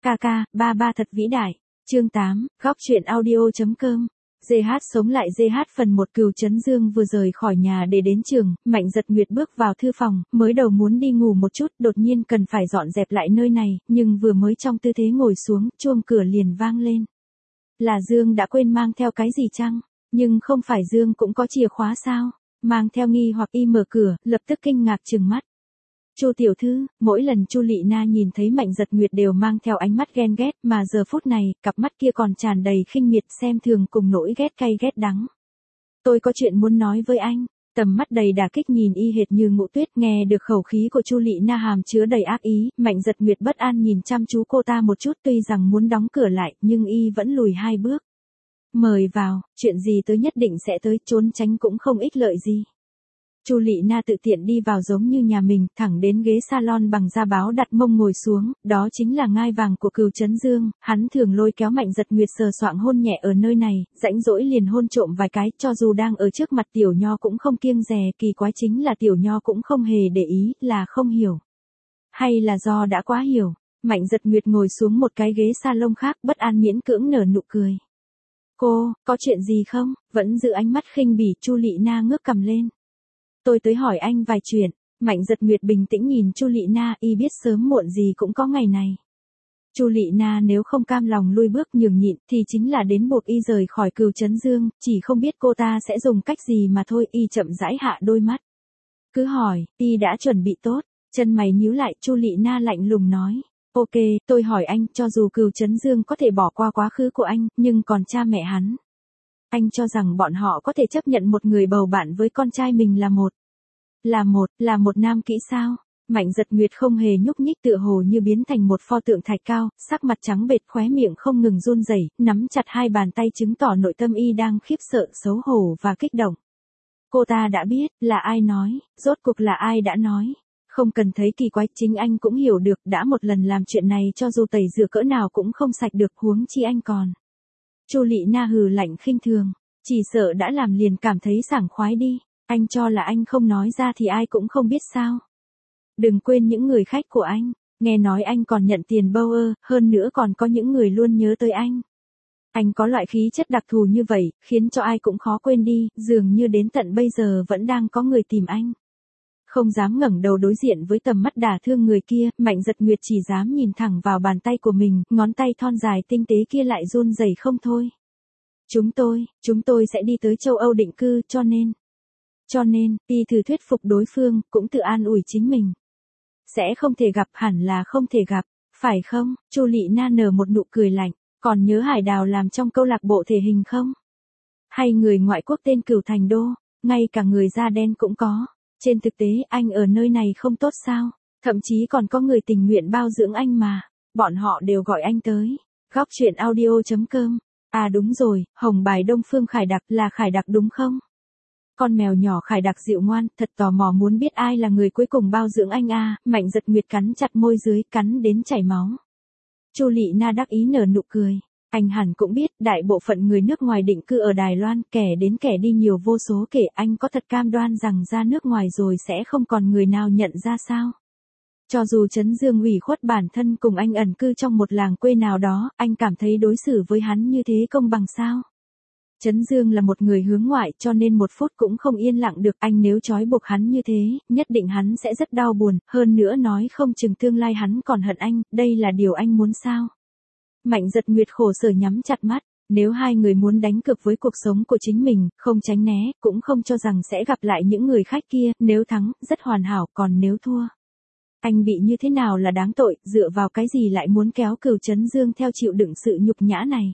Ca ca, ba ba thật vĩ đại. Chương 8, góc truyện audio.com. GH sống lại GH phần 1. Cửu Trấn Dương vừa rời khỏi nhà để đến trường, Mạnh Dật Nguyệt bước vào thư phòng, mới đầu muốn đi ngủ một chút, đột nhiên cần phải dọn dẹp lại nơi này, nhưng vừa mới trong tư thế ngồi xuống, chuông cửa liền vang lên. Là Dương đã quên mang theo cái gì chăng? Nhưng không phải Dương cũng có chìa khóa sao? Mang theo nghi hoặc y mở cửa, lập tức kinh ngạc trừng mắt. Chu tiểu thư, mỗi lần Chu Lệ Na nhìn thấy Mạnh Dật Nguyệt đều mang theo ánh mắt ghen ghét, mà giờ phút này, cặp mắt kia còn tràn đầy khinh miệt xem thường cùng nỗi ghét cay ghét đắng. Tôi có chuyện muốn nói với anh. Tầm mắt đầy đả kích nhìn y hệt như Ngũ Tuyết, nghe được khẩu khí của Chu Lệ Na hàm chứa đầy ác ý, Mạnh Dật Nguyệt bất an nhìn chăm chú cô ta một chút, tuy rằng muốn đóng cửa lại, nhưng y vẫn lùi 2 bước. Mời vào, chuyện gì tới nhất định sẽ tới, trốn tránh cũng không ích lợi gì. Chu Lệ Na tự tiện đi vào giống như nhà mình, thẳng đến ghế salon bằng da báo đặt mông ngồi xuống, đó chính là ngai vàng của Cửu Trấn Dương, hắn thường lôi kéo Mạnh Dật Nguyệt sờ soạng hôn nhẹ ở nơi này, rãnh rỗi liền hôn trộm vài cái, cho dù đang ở trước mặt Tiểu Nho cũng không kiêng dè, kỳ quái chính là Tiểu Nho cũng không hề để ý, là không hiểu. Hay là do đã quá hiểu, Mạnh Dật Nguyệt ngồi xuống một cái ghế salon khác, bất an miễn cưỡng nở nụ cười. Cô, có chuyện gì không? Vẫn giữ ánh mắt khinh bỉ, Chu Lệ Na ngước cằm lên. Tôi tới hỏi anh vài chuyện. Mạnh Dật Nguyệt bình tĩnh nhìn Chu Lệ Na, y biết sớm muộn gì cũng có ngày này. Chu Lệ Na nếu không cam lòng lui bước nhường nhịn thì chính là đến buộc y rời khỏi Cửu Trấn Dương, chỉ không biết cô ta sẽ dùng cách gì mà thôi. Y chậm rãi hạ đôi mắt. Cứ hỏi, y đã chuẩn bị tốt. Chân mày nhíu lại, Chu Lệ Na lạnh lùng nói. Ok, tôi hỏi anh, cho dù Cửu Trấn Dương có thể bỏ qua quá khứ của anh, nhưng còn cha mẹ hắn. Anh cho rằng bọn họ có thể chấp nhận một người bầu bạn với con trai mình là một nam kỹ sao? Mạnh Dật Nguyệt không hề nhúc nhích, tựa hồ như biến thành một pho tượng thạch cao, sắc mặt trắng bệch, khóe miệng không ngừng run rẩy, nắm chặt hai bàn tay chứng tỏ nội tâm y đang khiếp sợ, xấu hổ và kích động. Cô ta đã biết, là ai nói, rốt cuộc là ai đã nói. Không cần thấy kỳ quái, chính anh cũng hiểu được, đã một lần làm chuyện này cho dù tẩy rửa cỡ nào cũng không sạch được, huống chi anh còn. Chu Lệ Na hừ lạnh khinh thường, chỉ sợ đã làm liền cảm thấy sảng khoái đi, anh cho là anh không nói ra thì ai cũng không biết sao. Đừng quên những người khách của anh, nghe nói anh còn nhận tiền bâu ơ, hơn nữa còn có những người luôn nhớ tới anh. Anh có loại khí chất đặc thù như vậy, khiến cho ai cũng khó quên đi, dường như đến tận bây giờ vẫn đang có người tìm anh. Không dám ngẩng đầu đối diện với tầm mắt đả thương người kia, Mạnh Dật Nguyệt chỉ dám nhìn thẳng vào bàn tay của mình, ngón tay thon dài tinh tế kia lại run rẩy không thôi. Chúng tôi sẽ đi tới châu Âu định cư, cho nên, y thử thuyết phục đối phương, cũng tự an ủi chính mình. Sẽ không thể gặp, hẳn là không thể gặp, phải không? Chu Lệ Na nở một nụ cười lạnh, còn nhớ Hải Đào làm trong câu lạc bộ thể hình không? Hay người ngoại quốc tên Cửu Thành Đô, ngay cả người da đen cũng có. Trên thực tế, anh ở nơi này không tốt sao? Thậm chí còn có người tình nguyện bao dưỡng anh mà. Bọn họ đều gọi anh tới. Góc truyện audio.com. À đúng rồi, hồng bài Đông Phương Khải Đặc là Khải Đặc đúng không? Con mèo nhỏ Khải Đặc dịu ngoan, thật tò mò muốn biết ai là người cuối cùng bao dưỡng anh à. Mạnh Dật Nguyệt cắn chặt môi dưới, cắn đến chảy máu. Chu Lệ Na đắc ý nở nụ cười. Anh hẳn cũng biết, đại bộ phận người nước ngoài định cư ở Đài Loan, kẻ đến kẻ đi nhiều vô số kể, anh có thật cam đoan rằng ra nước ngoài rồi sẽ không còn người nào nhận ra sao? Cho dù Trấn Dương ủy khuất bản thân cùng anh ẩn cư trong một làng quê nào đó, anh cảm thấy đối xử với hắn như thế công bằng sao? Trấn Dương là một người hướng ngoại cho nên một phút cũng không yên lặng được, anh nếu trói buộc hắn như thế, nhất định hắn sẽ rất đau buồn, hơn nữa nói không chừng tương lai hắn còn hận anh, đây là điều anh muốn sao? Mạnh Dật Nguyệt khổ sở nhắm chặt mắt, nếu hai người muốn đánh cược với cuộc sống của chính mình, không tránh né, cũng không cho rằng sẽ gặp lại những người khách kia, nếu thắng, rất hoàn hảo, còn nếu thua. Anh bị như thế nào là đáng tội, dựa vào cái gì lại muốn kéo Cửu Trấn Dương theo chịu đựng sự nhục nhã này?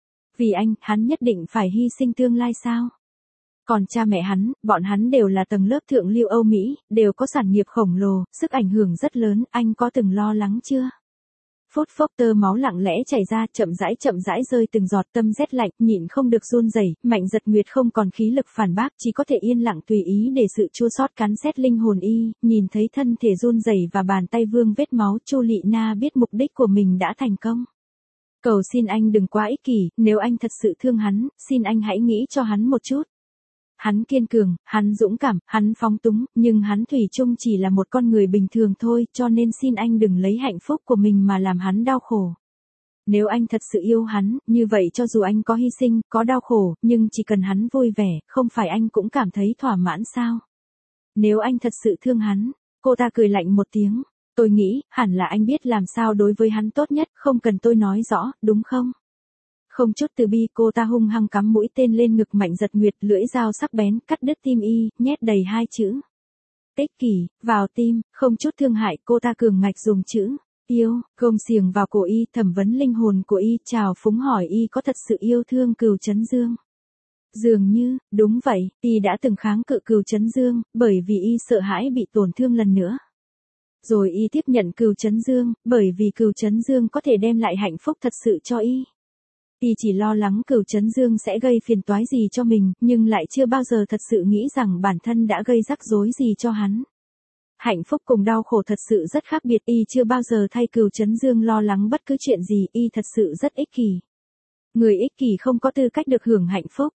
Vì anh, hắn nhất định phải hy sinh tương lai sao? Còn cha mẹ hắn, bọn hắn đều là tầng lớp thượng lưu Âu Mỹ, đều có sản nghiệp khổng lồ, sức ảnh hưởng rất lớn, anh có từng lo lắng chưa? Phút phốc tơ máu lặng lẽ chảy ra, chậm rãi rơi từng giọt, tâm rét lạnh, nhịn không được run rẩy. Mạnh Dật Nguyệt không còn khí lực phản bác, chỉ có thể yên lặng tùy ý để sự chua xót cắn xét linh hồn y, nhìn thấy thân thể run rẩy và bàn tay vương vết máu, Chu Lệ Na biết mục đích của mình đã thành công. Cầu xin anh đừng quá ích kỷ, nếu anh thật sự thương hắn, xin anh hãy nghĩ cho hắn một chút. Hắn kiên cường, hắn dũng cảm, hắn phóng túng, nhưng hắn thủy chung chỉ là một con người bình thường thôi, cho nên xin anh đừng lấy hạnh phúc của mình mà làm hắn đau khổ. Nếu anh thật sự yêu hắn, như vậy cho dù anh có hy sinh, có đau khổ, nhưng chỉ cần hắn vui vẻ, không phải anh cũng cảm thấy thỏa mãn sao? Nếu anh thật sự thương hắn, cô ta cười lạnh một tiếng. Tôi nghĩ, hẳn là anh biết làm sao đối với hắn tốt nhất, không cần tôi nói rõ, đúng không? Không chút từ bi, cô ta hung hăng cắm mũi tên lên ngực Mạnh Giật Nguyệt, lưỡi dao sắc bén, cắt đứt tim y, nhét đầy hai chữ. Ích kỷ, vào tim, không chút thương hại, cô ta cường ngạch dùng chữ yêu, gông xiềng vào cổ y, thẩm vấn linh hồn của y, chào phúng hỏi y có thật sự yêu thương Cửu Chấn Dương. Dường như, đúng vậy, y đã từng kháng cự Cửu Chấn Dương, bởi vì y sợ hãi bị tổn thương lần nữa. Rồi y tiếp nhận Cửu Chấn Dương, bởi vì Cửu Chấn Dương có thể đem lại hạnh phúc thật sự cho y. Y chỉ lo lắng Cửu Chấn Dương sẽ gây phiền toái gì cho mình, nhưng lại chưa bao giờ thật sự nghĩ rằng bản thân đã gây rắc rối gì cho hắn. Hạnh phúc cùng đau khổ thật sự rất khác biệt, y chưa bao giờ thay Cửu Chấn Dương lo lắng bất cứ chuyện gì, y thật sự rất ích kỷ. Người ích kỷ không có tư cách được hưởng hạnh phúc.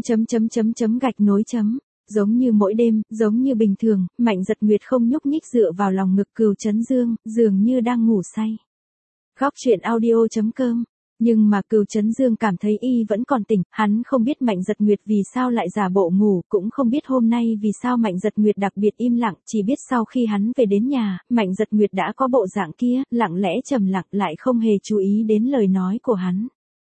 Gạch nối chấm. Giống như mỗi đêm, giống như bình thường, Mạnh Giật Nguyệt không nhúc nhích dựa vào lòng ngực Cửu Chấn Dương, dường như đang ngủ say. Góc truyện audio.com. Nhưng mà Cửu Chấn Dương cảm thấy y vẫn còn tỉnh, hắn không biết Mạnh Giật Nguyệt vì sao lại giả bộ ngủ, cũng không biết hôm nay vì sao Mạnh Giật Nguyệt đặc biệt im lặng, chỉ biết sau khi hắn về đến nhà, Mạnh Giật Nguyệt đã có bộ dạng kia, lặng lẽ trầm lặng lại không hề chú ý đến lời nói của hắn.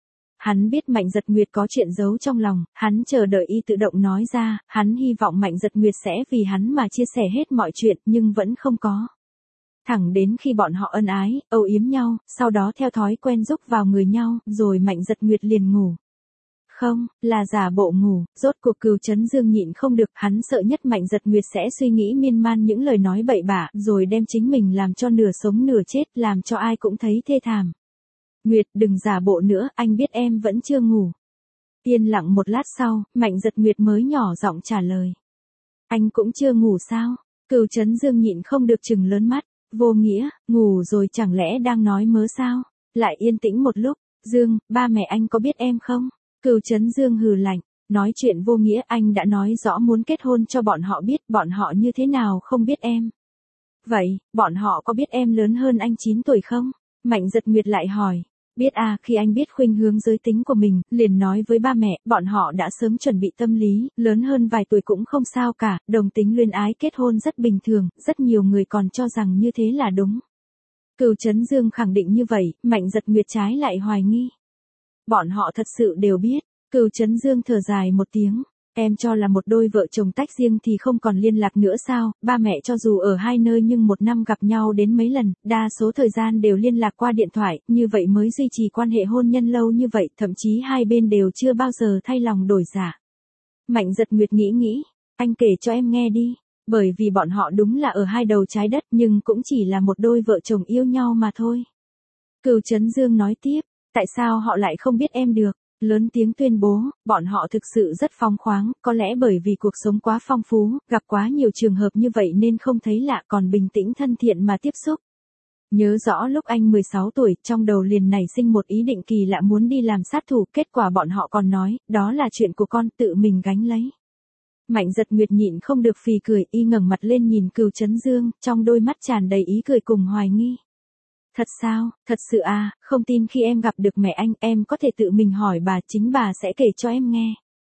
Hắn biết Mạnh Giật Nguyệt có chuyện giấu trong lòng, hắn chờ đợi y tự động nói ra, hắn hy vọng Mạnh Giật Nguyệt sẽ vì hắn mà chia sẻ hết mọi chuyện, nhưng vẫn không có. Thẳng đến khi bọn họ ân ái, âu yếm nhau, sau đó theo thói quen rúc vào người nhau, rồi Mạnh Giật Nguyệt liền ngủ. Không, là giả bộ ngủ, rốt cuộc Cửu Chấn Dương nhịn không được, hắn sợ nhất Mạnh Giật Nguyệt sẽ suy nghĩ miên man những lời nói bậy bạ, rồi đem chính mình làm cho nửa sống nửa chết, làm cho ai cũng thấy thê thảm. Nguyệt, đừng giả bộ nữa, anh biết em vẫn chưa ngủ. Yên lặng một lát sau, Mạnh Giật Nguyệt mới nhỏ giọng trả lời. Anh cũng chưa ngủ sao? Cửu Chấn Dương nhịn không được trừng lớn mắt. Vô nghĩa, ngủ rồi chẳng lẽ đang nói mớ sao? Lại yên tĩnh một lúc. Dương, ba mẹ anh có biết em không? Cửu Chấn Dương hừ lạnh. Nói chuyện vô nghĩa, anh đã nói rõ muốn kết hôn cho bọn họ biết, bọn họ như thế nào không biết em. Vậy, bọn họ có biết em lớn hơn anh 9 tuổi không? Mạnh Giật Nguyệt lại hỏi. Biết à, khi anh biết khuynh hướng giới tính của mình, liền nói với ba mẹ, bọn họ đã sớm chuẩn bị tâm lý, lớn hơn vài tuổi cũng không sao cả, đồng tính luyến ái kết hôn rất bình thường, rất nhiều người còn cho rằng như thế là đúng. Cửu Chấn Dương khẳng định như vậy, Mạnh Giật Nguyệt trái lại hoài nghi. Bọn họ thật sự đều biết. Cửu Chấn Dương thở dài một tiếng. Em cho là một đôi vợ chồng tách riêng thì không còn liên lạc nữa sao? Ba mẹ cho dù ở hai nơi nhưng một năm gặp nhau đến mấy lần, đa số thời gian đều liên lạc qua điện thoại, như vậy mới duy trì quan hệ hôn nhân lâu như vậy, thậm chí hai bên đều chưa bao giờ thay lòng đổi dạ. Mạnh Giật Nguyệt nghĩ, anh kể cho em nghe đi. Bởi vì bọn họ đúng là ở hai đầu trái đất nhưng cũng chỉ là một đôi vợ chồng yêu nhau mà thôi. Cửu Chấn Dương nói tiếp, tại sao họ lại không biết em được? Lớn tiếng tuyên bố, bọn họ thực sự rất phóng khoáng, có lẽ bởi vì cuộc sống quá phong phú, gặp quá nhiều trường hợp như vậy nên không thấy lạ, còn bình tĩnh thân thiện mà tiếp xúc. Nhớ rõ lúc anh 16 tuổi, trong đầu liền nảy sinh một ý định kỳ lạ muốn đi làm sát thủ, kết quả bọn họ còn nói, đó là chuyện của con, tự mình gánh lấy. Mạnh Giật Nguyệt nhịn không được phì cười, y ngẩng mặt lên nhìn Cửu Chấn Dương, trong đôi mắt tràn đầy ý cười cùng hoài nghi. Thật sao, thật sự à, không tin khi em gặp được mẹ anh, em có thể tự mình hỏi bà, chính bà sẽ kể cho em nghe.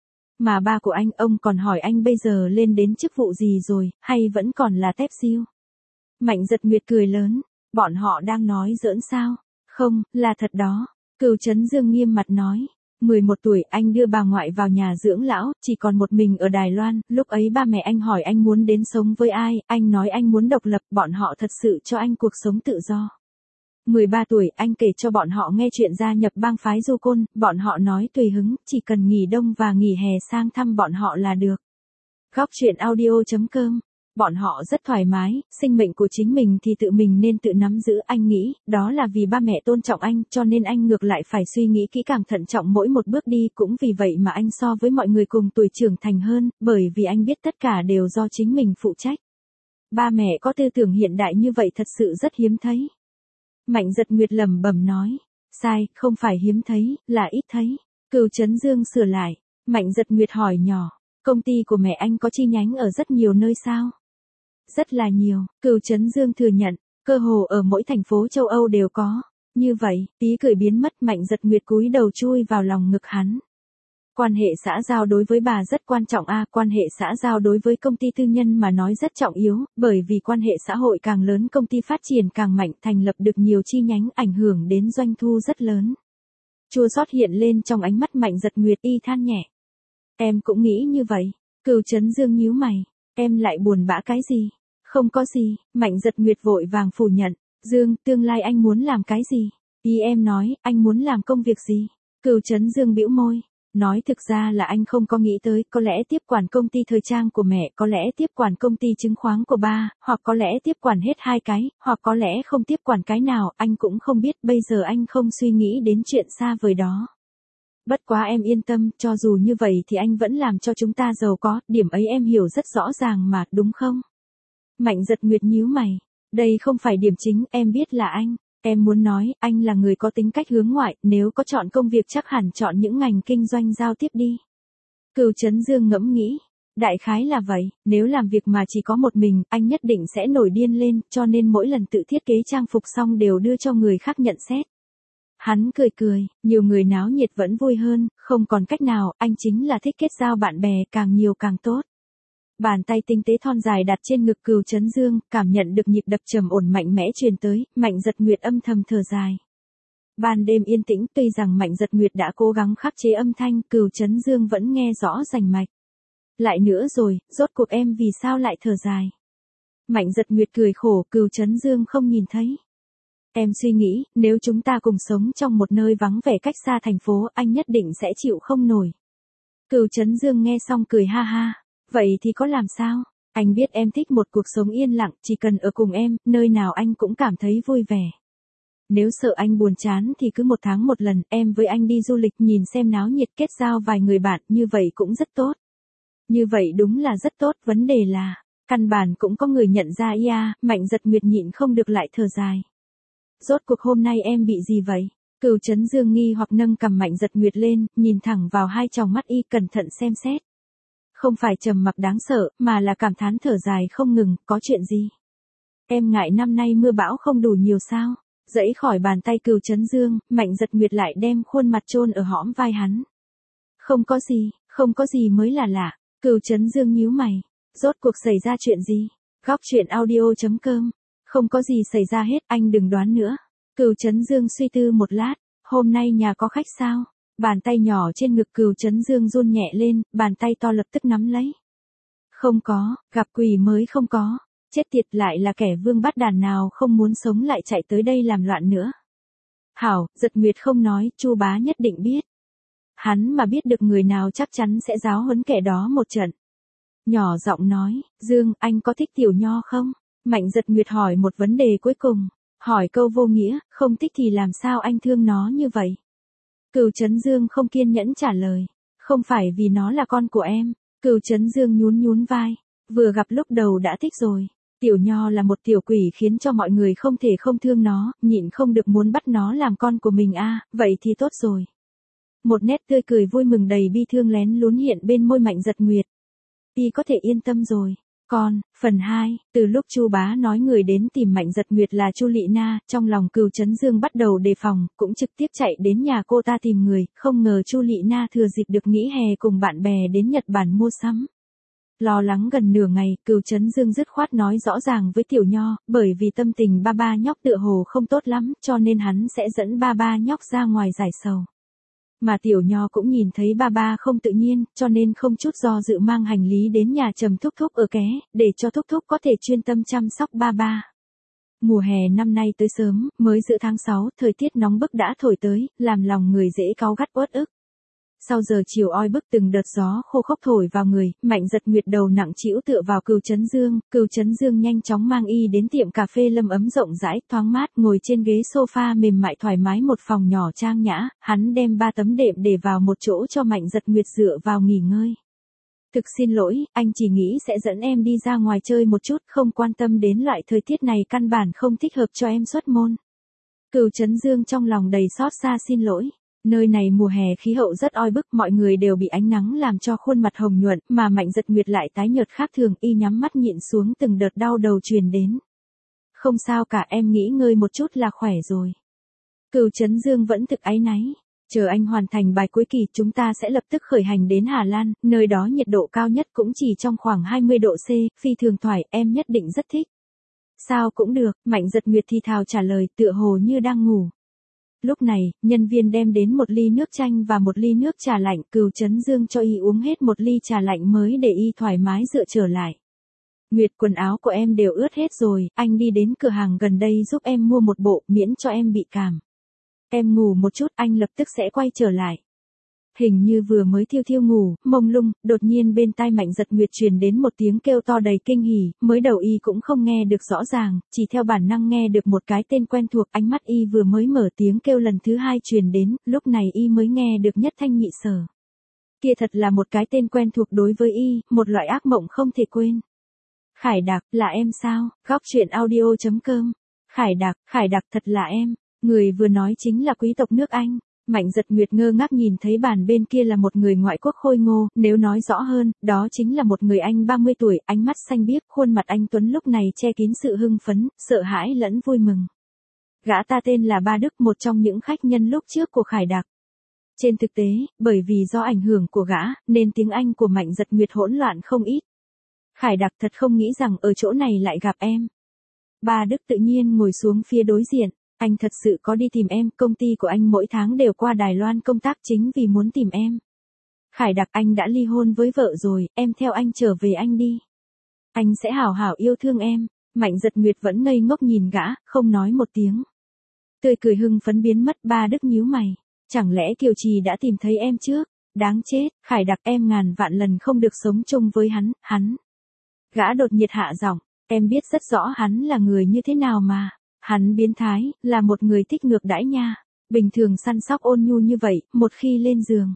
Mà ba của anh, ông còn hỏi anh bây giờ lên đến chức vụ gì rồi, hay vẫn còn là tép siêu. Mạnh Giật Nguyệt cười lớn, bọn họ đang nói giỡn sao? Không, là thật đó. Cửu Chấn Dương nghiêm mặt nói. 11 tuổi anh đưa bà ngoại vào nhà dưỡng lão, chỉ còn một mình ở Đài Loan, lúc ấy ba mẹ anh hỏi anh muốn đến sống với ai, anh nói anh muốn độc lập, bọn họ thật sự cho anh cuộc sống tự do. 13 tuổi anh kể cho bọn họ nghe chuyện gia nhập bang phái du côn, bọn họ nói tùy hứng, chỉ cần nghỉ đông và nghỉ hè sang thăm bọn họ là được. Góc truyện audio.com. Bọn họ rất thoải mái, sinh mệnh của chính mình thì tự mình nên tự nắm giữ, anh nghĩ, đó là vì ba mẹ tôn trọng anh, cho nên anh ngược lại phải suy nghĩ kỹ càng thận trọng mỗi một bước đi, cũng vì vậy mà anh so với mọi người cùng tuổi trưởng thành hơn, bởi vì anh biết tất cả đều do chính mình phụ trách. Ba mẹ có tư tưởng hiện đại như vậy thật sự rất hiếm thấy. Mạnh Giật Nguyệt lẩm bẩm nói, sai, không phải hiếm thấy, là ít thấy. Cửu Chấn Dương sửa lại, Mạnh Giật Nguyệt hỏi nhỏ, công ty của mẹ anh có chi nhánh ở rất nhiều nơi sao? Rất là nhiều, Cửu Chấn Dương thừa nhận, cơ hồ ở mỗi thành phố châu Âu đều có. Như vậy, tí cười biến mất, Mạnh Giật Nguyệt cúi đầu chui vào lòng ngực hắn. Quan hệ xã giao đối với bà rất quan trọng quan hệ xã giao đối với công ty tư nhân mà nói rất trọng yếu, bởi vì quan hệ xã hội càng lớn công ty phát triển càng mạnh, thành lập được nhiều chi nhánh, ảnh hưởng đến doanh thu rất lớn. Chua xót hiện lên trong ánh mắt Mạnh Giật Nguyệt, y than nhẹ. Em cũng nghĩ như vậy. Cửu Chấn Dương nhíu mày. Em lại buồn bã cái gì? Không có gì, Mạnh Giật Nguyệt vội vàng phủ nhận. Dương, tương lai anh muốn làm cái gì? Ý em nói, anh muốn làm công việc gì? Cửu Chấn Dương bĩu môi. Nói thực ra là anh không có nghĩ tới, có lẽ tiếp quản công ty thời trang của mẹ, có lẽ tiếp quản công ty chứng khoán của ba, hoặc có lẽ tiếp quản hết hai cái, hoặc có lẽ không tiếp quản cái nào, anh cũng không biết, bây giờ anh không suy nghĩ đến chuyện xa vời đó. Bất quá em yên tâm, cho dù như vậy thì anh vẫn làm cho chúng ta giàu có, điểm ấy em hiểu rất rõ ràng mà, đúng không? Mạnh Giật Nguyệt nhíu mày. Đây không phải điểm chính, em biết là anh. Em muốn nói, anh là người có tính cách hướng ngoại, nếu có chọn công việc chắc hẳn chọn những ngành kinh doanh giao tiếp đi. Cửu Chấn Dương ngẫm nghĩ. Đại khái là vậy, nếu làm việc mà chỉ có một mình, anh nhất định sẽ nổi điên lên, cho nên mỗi lần tự thiết kế trang phục xong đều đưa cho người khác nhận xét. Hắn cười cười, nhiều người náo nhiệt vẫn vui hơn, không còn cách nào, anh chính là thích kết giao bạn bè, càng nhiều càng tốt. Bàn tay tinh tế thon dài đặt trên ngực Cửu Chấn Dương, cảm nhận được nhịp đập trầm ổn mạnh mẽ truyền tới, Mạnh Giật Nguyệt âm thầm thở dài. Ban đêm yên tĩnh, tuy rằng Mạnh Giật Nguyệt đã cố gắng khắc chế âm thanh, Cửu Chấn Dương vẫn nghe rõ rành mạch. Lại nữa rồi, rốt cuộc em vì sao lại thở dài? Mạnh Giật Nguyệt cười khổ, Cửu Chấn Dương không nhìn thấy. Em suy nghĩ, nếu chúng ta cùng sống trong một nơi vắng vẻ cách xa thành phố, anh nhất định sẽ chịu không nổi. Cửu Chấn Dương nghe xong cười ha ha. Vậy thì có làm sao? Anh biết em thích một cuộc sống yên lặng, chỉ cần ở cùng em, nơi nào anh cũng cảm thấy vui vẻ. Nếu sợ anh buồn chán thì cứ 1 tháng 1 lần, em với anh đi du lịch nhìn xem náo nhiệt, kết giao vài người bạn, như vậy cũng rất tốt. Như vậy đúng là rất tốt, vấn đề là, căn bản cũng có người nhận ra Mạnh Giật Nguyệt nhịn không được lại thở dài. Rốt cuộc hôm nay em bị gì vậy? Cửu Chấn Dương nghi hoặc nâng cằm Mạnh Giật Nguyệt lên, nhìn thẳng vào hai tròng mắt y, cẩn thận xem xét. Không phải trầm mặc đáng sợ, mà là cảm thán thở dài không ngừng, có chuyện gì? Em ngại năm nay mưa bão không đủ nhiều sao? Dẫy khỏi bàn tay Cửu Chấn Dương, Mạnh Giật Nguyệt lại đem khuôn mặt chôn ở hõm vai hắn. Không có gì mới là lạ. Cửu Chấn Dương nhíu mày. Rốt cuộc xảy ra chuyện gì? Góc truyện audio.com. Không có gì xảy ra hết, anh đừng đoán nữa. Cửu Chấn Dương suy tư một lát. Hôm nay nhà có khách sao? Bàn tay nhỏ trên ngực Cửu Chấn Dương run nhẹ lên, bàn tay to lập tức nắm lấy. Không có, gặp quỷ mới không có. Chết tiệt, lại là kẻ vương bắt đàn nào không muốn sống lại chạy tới đây làm loạn nữa. Hảo, Giật Nguyệt không nói, Chu Bá nhất định biết. Hắn mà biết được người nào chắc chắn sẽ giáo huấn kẻ đó một trận. Nhỏ giọng nói, Dương, anh có thích Tiểu Nho không? Mạnh Giật Nguyệt hỏi một vấn đề cuối cùng. Hỏi câu vô nghĩa, không thích thì làm sao anh thương nó như vậy? Cửu Chấn Dương không kiên nhẫn trả lời. Không phải vì nó là con của em. Cửu Chấn Dương nhún vai. Vừa gặp lúc đầu đã thích rồi. Tiểu Nho là một tiểu quỷ khiến cho mọi người không thể không thương nó, nhịn không được muốn bắt nó làm con của mình vậy thì tốt rồi. Một nét tươi cười vui mừng đầy bi thương lén lún hiện bên môi Mạnh Giật Nguyệt. Y có thể yên tâm rồi. Còn, phần 2, từ lúc Chu Bá nói người đến tìm Mạnh Giật Nguyệt là Chu Lị Na, trong lòng Cửu Chấn Dương bắt đầu đề phòng, cũng trực tiếp chạy đến nhà cô ta tìm người, không ngờ Chu Lị Na thừa dịp được nghỉ hè cùng bạn bè đến Nhật Bản mua sắm. Lo lắng gần nửa ngày, Cửu Chấn Dương dứt khoát nói rõ ràng với Tiểu Nho, bởi vì tâm tình ba nhóc tựa hồ không tốt lắm, cho nên hắn sẽ dẫn ba nhóc ra ngoài giải sầu. Mà Tiểu Nho cũng nhìn thấy ba không tự nhiên, cho nên không chút do dự mang hành lý đến nhà Trầm Thúc Thúc ở Ké, để cho Thúc Thúc có thể chuyên tâm chăm sóc ba. Mùa hè năm nay tới sớm, mới giữa tháng 6, thời tiết nóng bức đã thổi tới, làm lòng người dễ cáu gắt uất ức. Sau giờ chiều oi bức từng đợt gió khô khốc thổi vào người, Mạnh Giật Nguyệt đầu nặng trĩu tựa vào Cửu Chấn Dương nhanh chóng mang y đến tiệm cà phê Lâm Ấm rộng rãi, thoáng mát, ngồi trên ghế sofa mềm mại thoải mái một phòng nhỏ trang nhã, hắn đem 3 tấm đệm để vào một chỗ cho Mạnh Giật Nguyệt dựa vào nghỉ ngơi. Thực xin lỗi, anh chỉ nghĩ sẽ dẫn em đi ra ngoài chơi một chút, không quan tâm đến loại thời tiết này, căn bản không thích hợp cho em xuất môn. Cửu Chấn Dương trong lòng đầy xót xa xin lỗi. Nơi này mùa hè khí hậu rất oi bức, mọi người đều bị ánh nắng làm cho khuôn mặt hồng nhuận, mà Mạnh Giật Nguyệt lại tái nhợt khác thường, y nhắm mắt nhịn xuống từng đợt đau đầu truyền đến. Không sao cả, em nghỉ ngơi một chút là khỏe rồi. Cửu Chấn Dương vẫn thực áy náy. Chờ anh hoàn thành bài cuối kỳ chúng ta sẽ lập tức khởi hành đến Hà Lan, nơi đó nhiệt độ cao nhất cũng chỉ trong khoảng 20 độ C, phi thường thoải, em nhất định rất thích. Sao cũng được, Mạnh Giật Nguyệt thì thào trả lời tựa hồ như đang ngủ. Lúc này, nhân viên đem đến một ly nước chanh và một ly nước trà lạnh, Cửu Chấn Dương cho y uống hết một ly trà lạnh mới để y thoải mái dựa trở lại. Nguyệt, quần áo của em đều ướt hết rồi, anh đi đến cửa hàng gần đây giúp em mua một bộ, miễn cho em bị cảm. Em ngủ một chút, anh lập tức sẽ quay trở lại. Hình như vừa mới thiêu thiêu ngủ, mông lung, đột nhiên bên tai Mạnh Giật Nguyệt truyền đến một tiếng kêu to đầy kinh hỉ, mới đầu y cũng không nghe được rõ ràng, chỉ theo bản năng nghe được một cái tên quen thuộc, ánh mắt y vừa mới mở tiếng kêu lần thứ hai truyền đến, lúc này y mới nghe được nhất thanh nhị sở. Kia thật là một cái tên quen thuộc đối với y, một loại ác mộng không thể quên. Khải Đạc, là em sao? Góc truyện audio.com. Khải Đạc thật là em. Người vừa nói chính là quý tộc nước Anh. Mạnh Giật Nguyệt ngơ ngác nhìn thấy bàn bên kia là một người ngoại quốc khôi ngô, nếu nói rõ hơn, đó chính là một người Anh 30 tuổi, ánh mắt xanh biếc, khuôn mặt anh tuấn lúc này che kín sự hưng phấn, sợ hãi lẫn vui mừng. Gã ta tên là Ba Đức, một trong những khách nhân lúc trước của Khải Đạc. Trên thực tế, bởi vì do ảnh hưởng của gã, nên tiếng Anh của Mạnh Giật Nguyệt hỗn loạn không ít. Khải Đạc thật không nghĩ rằng ở chỗ này lại gặp em. Ba Đức tự nhiên ngồi xuống phía đối diện. Anh thật sự có đi tìm em, công ty của anh mỗi tháng đều qua Đài Loan công tác chính vì muốn tìm em. Khải Đạc, anh đã ly hôn với vợ rồi, em theo anh trở về anh đi. Anh sẽ hảo hảo yêu thương em. Mạnh Giật Nguyệt vẫn ngây ngốc nhìn gã, không nói một tiếng. Tươi cười hưng phấn biến mất. Ba Đức nhíu mày. Chẳng lẽ Kiều Trì đã tìm thấy em trước? Đáng chết, Khải Đạc, em ngàn vạn lần không được sống chung với hắn. Gã đột nhiệt hạ giọng, em biết rất rõ hắn là người như thế nào mà. Hắn biến thái, là một người thích ngược đãi nha. Bình thường săn sóc ôn nhu như vậy, một khi lên giường.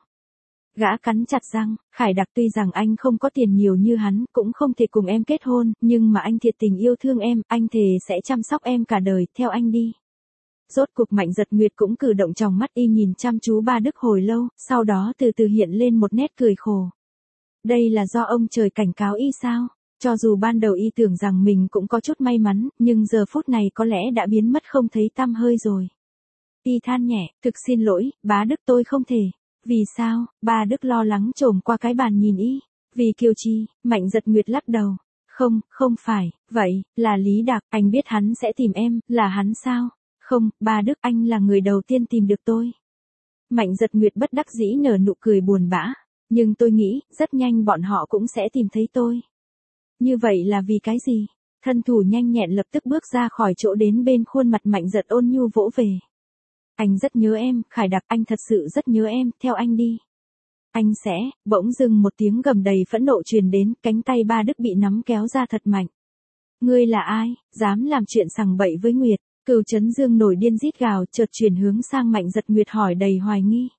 Gã cắn chặt răng, Khải Đạc, tuy rằng anh không có tiền nhiều như hắn, cũng không thể cùng em kết hôn, nhưng mà anh thiệt tình yêu thương em, anh thề sẽ chăm sóc em cả đời, theo anh đi. Rốt cuộc Mạnh Giật Nguyệt cũng cử động tròng mắt y nhìn chăm chú Ba Đức hồi lâu, sau đó từ từ hiện lên một nét cười khổ. Đây là do ông trời cảnh cáo y sao? Cho dù ban đầu y tưởng rằng mình cũng có chút may mắn, nhưng giờ phút này có lẽ đã biến mất không thấy tăm hơi rồi. Y than nhẹ, thực xin lỗi, Bá Đức, tôi không thể. Vì sao? Ba Đức lo lắng chồm qua cái bàn nhìn y. Vì Kiều Trì. Mạnh Giật Nguyệt lắc đầu. Không phải, vậy, là Lý Đạc, anh biết hắn sẽ tìm em, là hắn sao? Không, Ba Đức, anh là người đầu tiên tìm được tôi. Mạnh Giật Nguyệt bất đắc dĩ nở nụ cười buồn bã. Nhưng tôi nghĩ, rất nhanh bọn họ cũng sẽ tìm thấy tôi. Như vậy là vì cái gì? Thân thủ nhanh nhẹn lập tức bước ra khỏi chỗ đến bên khuôn mặt Mạnh Giật ôn nhu vỗ về. Anh rất nhớ em, Khải Đạc, anh thật sự rất nhớ em, theo anh đi. Anh sẽ, bỗng dưng một tiếng gầm đầy phẫn nộ truyền đến, cánh tay Ba Đức bị nắm kéo ra thật mạnh. Ngươi là ai, dám làm chuyện sằng bậy với Nguyệt? Cửu Chấn Dương nổi điên rít gào, chợt chuyển hướng sang Mạnh Giật Nguyệt hỏi đầy hoài nghi.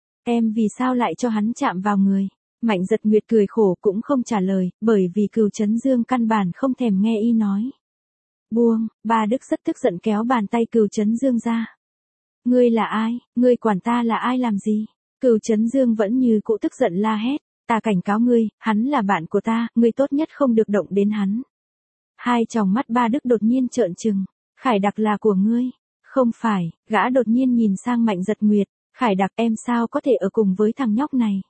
Em vì sao lại cho hắn chạm vào người? Mạnh Giật Nguyệt cười khổ cũng không trả lời, bởi vì Cửu Chấn Dương căn bản không thèm nghe y nói. Buông, Ba Đức rất tức giận kéo bàn tay Cửu Chấn Dương ra. Ngươi là ai, ngươi quản ta là ai làm gì? Cửu Chấn Dương vẫn như cũ tức giận la hét, ta cảnh cáo ngươi, hắn là bạn của ta, ngươi tốt nhất không được động đến hắn. Hai tròng mắt Ba Đức đột nhiên trợn trừng, Khải Đạc là của ngươi. Không phải, gã đột nhiên nhìn sang Mạnh Giật Nguyệt, Khải Đạc, em sao có thể ở cùng với thằng nhóc này?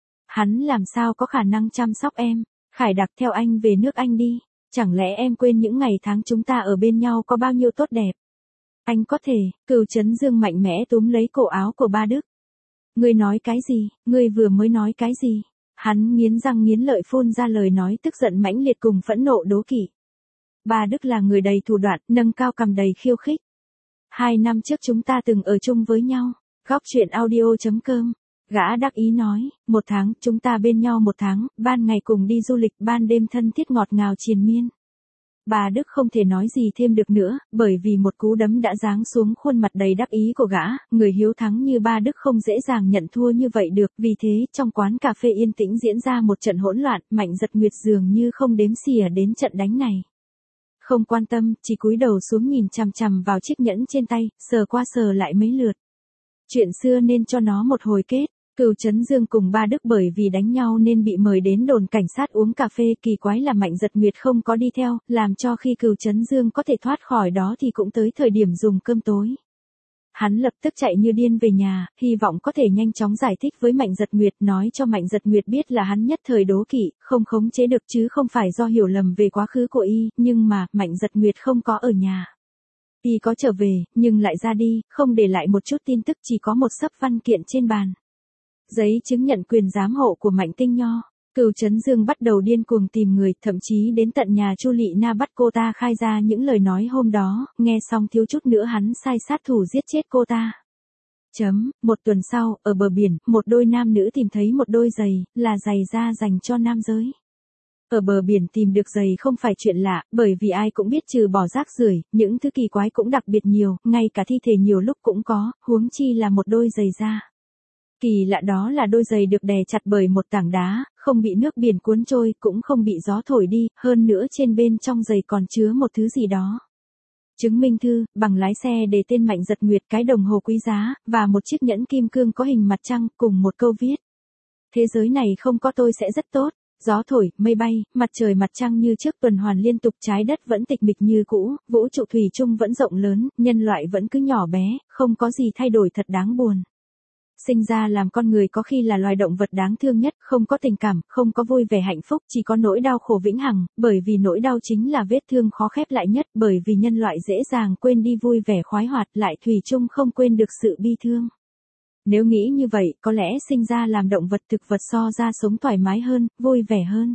Hắn làm sao có khả năng chăm sóc em? Khải Đạc, theo anh về nước Anh đi. Chẳng lẽ em quên những ngày tháng chúng ta ở bên nhau có bao nhiêu tốt đẹp? Anh có thể. Cửu Chấn Dương mạnh mẽ túm lấy cổ áo của Ba Đức. Ngươi nói cái gì? Ngươi vừa mới nói cái gì? Hắn nghiến răng nghiến lợi phun ra lời nói tức giận mãnh liệt cùng phẫn nộ đố kỵ. Ba Đức là người đầy thủ đoạn, nâng cao cằm đầy khiêu khích. 2 năm trước chúng ta từng ở chung với nhau. Góc truyện audio.com. Gã đắc ý nói, 1 tháng, chúng ta bên nhau 1 tháng, ban ngày cùng đi du lịch, ban đêm thân thiết ngọt ngào triền miên. Bà Đức không thể nói gì thêm được nữa, bởi vì một cú đấm đã giáng xuống khuôn mặt đầy đắc ý của gã, người hiếu thắng như Ba Đức không dễ dàng nhận thua như vậy được, vì thế, trong quán cà phê yên tĩnh diễn ra một trận hỗn loạn, Mạnh Giật Nguyệt dường như không đếm xỉa đến trận đánh này. Không quan tâm, chỉ cúi đầu xuống nhìn chằm chằm vào chiếc nhẫn trên tay, sờ qua sờ lại mấy lượt. Chuyện xưa nên cho nó một hồi kết. Cửu Chấn Dương cùng Ba Đức bởi vì đánh nhau nên bị mời đến đồn cảnh sát uống cà phê, kỳ quái là Mạnh Giật Nguyệt không có đi theo, làm cho khi Cửu Chấn Dương có thể thoát khỏi đó thì cũng tới thời điểm dùng cơm tối. hắn lập tức chạy như điên về nhà, hy vọng có thể nhanh chóng giải thích với Mạnh Dật Nguyệt, nói cho Mạnh Dật Nguyệt biết là hắn nhất thời đố kỵ, không khống chế được chứ không phải do hiểu lầm về quá khứ của y, nhưng mà, Mạnh Dật Nguyệt không có ở nhà. Y có trở về, nhưng lại ra đi, không để lại một chút tin tức, chỉ có một xấp văn kiện trên bàn. Giấy chứng nhận quyền giám hộ của Mạnh Tinh Nho. Cửu Chấn Dương bắt đầu điên cuồng tìm người, thậm chí đến tận nhà Chu Lệ Na bắt cô ta khai ra những lời nói hôm đó, nghe xong thiếu chút nữa hắn sai sát thủ giết chết cô ta. Một tuần sau, ở bờ biển, một đôi nam nữ tìm thấy một đôi giày, là giày da dành cho nam giới. Ở bờ biển tìm được giày không phải chuyện lạ, bởi vì ai cũng biết trừ bỏ rác rưởi, những thứ kỳ quái cũng đặc biệt nhiều, ngay cả thi thể nhiều lúc cũng có, huống chi là một đôi giày da. Kỳ lạ đó là đôi giày được đè chặt bởi một tảng đá, không bị nước biển cuốn trôi, cũng không bị gió thổi đi, hơn nữa trên bên trong giày còn chứa một thứ gì đó. Chứng minh thư, bằng lái xe để tên Mạnh Dật Nguyệt, cái đồng hồ quý giá, và một chiếc nhẫn kim cương có hình mặt trăng, cùng một câu viết. Thế giới này không có tôi sẽ rất tốt. Gió thổi, mây bay, mặt trời mặt trăng như trước tuần hoàn liên tục, trái đất vẫn tịch mịch như cũ, vũ trụ thủy chung vẫn rộng lớn, nhân loại vẫn cứ nhỏ bé, không có gì thay đổi, thật đáng buồn. Sinh ra làm con người có khi là loài động vật đáng thương nhất, không có tình cảm, không có vui vẻ hạnh phúc, chỉ có nỗi đau khổ vĩnh hằng, bởi vì nỗi đau chính là vết thương khó khép lại nhất, bởi vì nhân loại dễ dàng quên đi vui vẻ khoái hoạt, lại thủy chung không quên được sự bi thương. Nếu nghĩ như vậy, có lẽ sinh ra làm động vật thực vật so ra sống thoải mái hơn, vui vẻ hơn.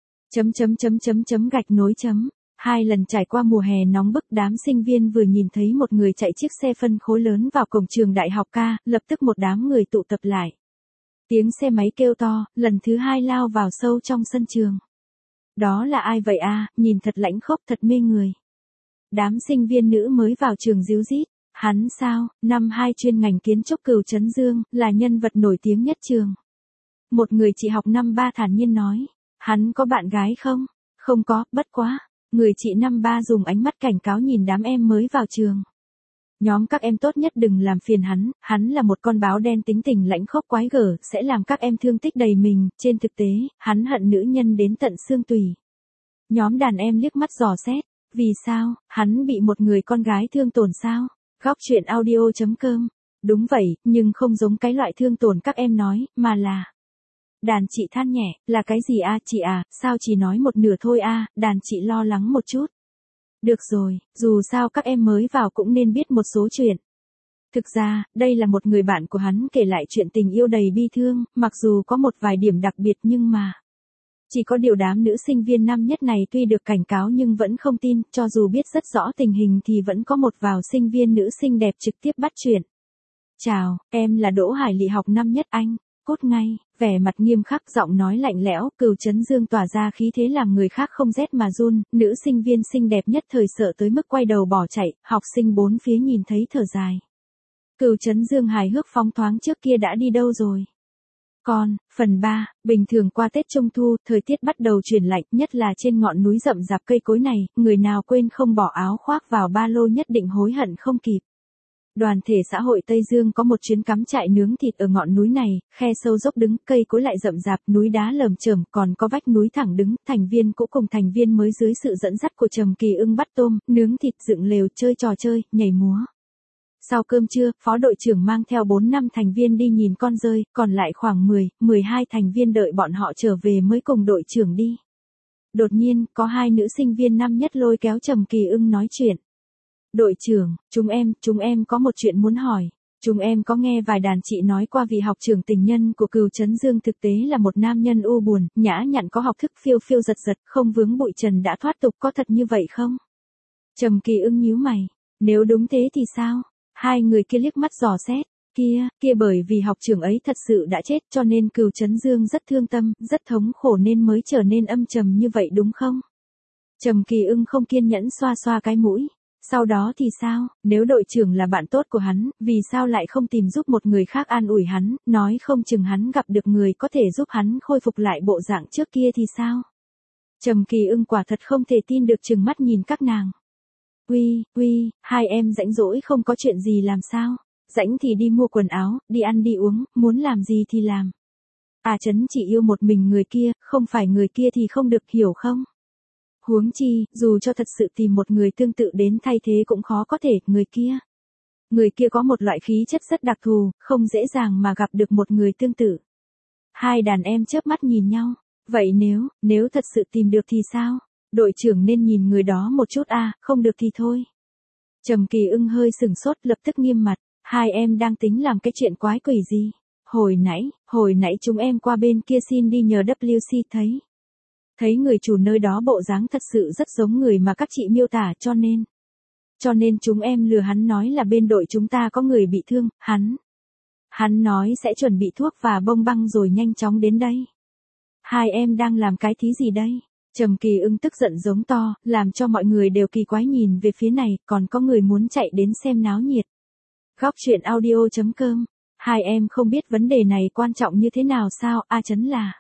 Gạch nối chấm. 2 lần trải qua mùa hè nóng bức, đám sinh viên vừa nhìn thấy một người chạy chiếc xe phân khối lớn vào cổng trường đại học ca, lập tức một đám người tụ tập lại. Tiếng xe máy kêu to, lần thứ 2 lao vào sâu trong sân trường. Đó là ai vậy a? Nhìn thật lãnh khốc, thật mê người. Đám sinh viên nữ mới vào trường ríu rít. Hắn sao, năm 2 chuyên ngành kiến trúc Cửu Chấn Dương, là nhân vật nổi tiếng nhất trường. Một người chị học năm 3 thản nhiên nói. Hắn có bạn gái không? Không có, bất quá. Người chị năm 3 dùng ánh mắt cảnh cáo nhìn đám em mới vào trường. Nhóm các em tốt nhất đừng làm phiền hắn là một con báo đen tính tình lãnh khốc quái gở, sẽ làm các em thương tích đầy mình, trên thực tế, hắn hận nữ nhân đến tận xương tủy. Nhóm đàn em liếc mắt dò xét, vì sao, hắn bị một người con gái thương tổn sao? Góc truyện audio.com. Đúng vậy, nhưng không giống cái loại thương tổn các em nói, mà là... Đàn chị than nhẹ, là cái gì a chị à, sao chỉ nói một nửa thôi a, đàn chị lo lắng một chút. Được rồi, dù sao các em mới vào cũng nên biết một số chuyện. Thực ra, đây là một người bạn của hắn kể lại chuyện tình yêu đầy bi thương, mặc dù có một vài điểm đặc biệt nhưng mà... Chỉ có điều đám nữ sinh viên năm nhất này tuy được cảnh cáo nhưng vẫn không tin, cho dù biết rất rõ tình hình thì vẫn có một vào sinh viên nữ xinh đẹp trực tiếp bắt chuyện. Chào, em là Đỗ Hải Lị học năm nhất anh. Cút ngay, vẻ mặt nghiêm khắc, giọng nói lạnh lẽo, Cửu Chấn Dương tỏa ra khí thế làm người khác không rét mà run, nữ sinh viên xinh đẹp nhất thời sợ tới mức quay đầu bỏ chạy, học sinh bốn phía nhìn thấy thở dài. Cửu Chấn Dương hài hước phóng thoáng trước kia đã đi đâu rồi? Phần 3, bình thường qua Tết Trung Thu, thời tiết bắt đầu chuyển lạnh, nhất là trên ngọn núi rậm rạp cây cối này, người nào quên không bỏ áo khoác vào ba lô nhất định hối hận không kịp. Đoàn thể xã hội Tây Dương có một chuyến cắm trại nướng thịt ở ngọn núi này, khe sâu dốc đứng, cây cối lại rậm rạp, núi đá lởm chởm, còn có vách núi thẳng đứng, thành viên cũ cùng thành viên mới dưới sự dẫn dắt của Trầm Kỳ Ưng bắt tôm, nướng thịt, dựng lều, chơi trò chơi, nhảy múa. Sau cơm trưa, phó đội trưởng mang theo 4-5 thành viên đi nhìn con dơi, còn lại khoảng 10-12 thành viên đợi bọn họ trở về mới cùng đội trưởng đi. Đột nhiên, có 2 nữ sinh viên năm nhất lôi kéo Trầm Kỳ Ưng nói chuyện. Đội trưởng, chúng em có một chuyện muốn hỏi. Chúng em có nghe vài đàn chị nói qua vị học trưởng tình nhân của Cửu Chấn Dương thực tế là một nam nhân u buồn, nhã nhặn có học thức phiêu phiêu giật giật, không vướng bụi trần đã thoát tục, có thật như vậy không? Trầm Kỳ Ưng nhíu mày. Nếu đúng thế thì sao? 2 người kia liếc mắt dò xét. Kia bởi vì học trưởng ấy thật sự đã chết cho nên Cửu Chấn Dương rất thương tâm, rất thống khổ nên mới trở nên âm trầm như vậy đúng không? Trầm Kỳ Ưng không kiên nhẫn xoa xoa cái mũi. Sau đó thì sao, nếu đội trưởng là bạn tốt của hắn, vì sao lại không tìm giúp một người khác an ủi hắn, nói không chừng hắn gặp được người có thể giúp hắn khôi phục lại bộ dạng trước kia thì sao? Trầm Kỳ Ưng quả thật không thể tin được, trừng mắt nhìn các nàng. Uy, 2 em rảnh rỗi không có chuyện gì làm sao? Rảnh thì đi mua quần áo, đi ăn đi uống, muốn làm gì thì làm. Trấn chỉ yêu một mình người kia, không phải người kia thì không được, hiểu không? Huống chi, dù cho thật sự tìm một người tương tự đến thay thế cũng khó có thể, người kia. Người kia có một loại khí chất rất đặc thù, không dễ dàng mà gặp được một người tương tự. Hai đàn em chớp mắt nhìn nhau. Vậy nếu thật sự tìm được thì sao? Đội trưởng nên nhìn người đó một chút à, không được thì thôi. Trầm Kỳ Ưng hơi sửng sốt, lập tức nghiêm mặt. Hai em đang tính làm cái chuyện quái quỷ gì? Hồi nãy chúng em qua bên kia xin đi nhờ WC thấy người chủ nơi đó bộ dáng thật sự rất giống người mà các chị miêu tả, cho nên chúng em lừa hắn nói là bên đội chúng ta có người bị thương, hắn nói sẽ chuẩn bị thuốc và bông băng rồi nhanh chóng đến đây. Hai em đang làm cái thí gì đây? Trầm Kỳ Ưng tức giận giống to, làm cho mọi người đều kỳ quái nhìn về phía này, còn có người muốn chạy đến xem náo nhiệt. Góc truyện audio.com. Hai em không biết vấn đề này quan trọng như thế nào sao? Chấn là.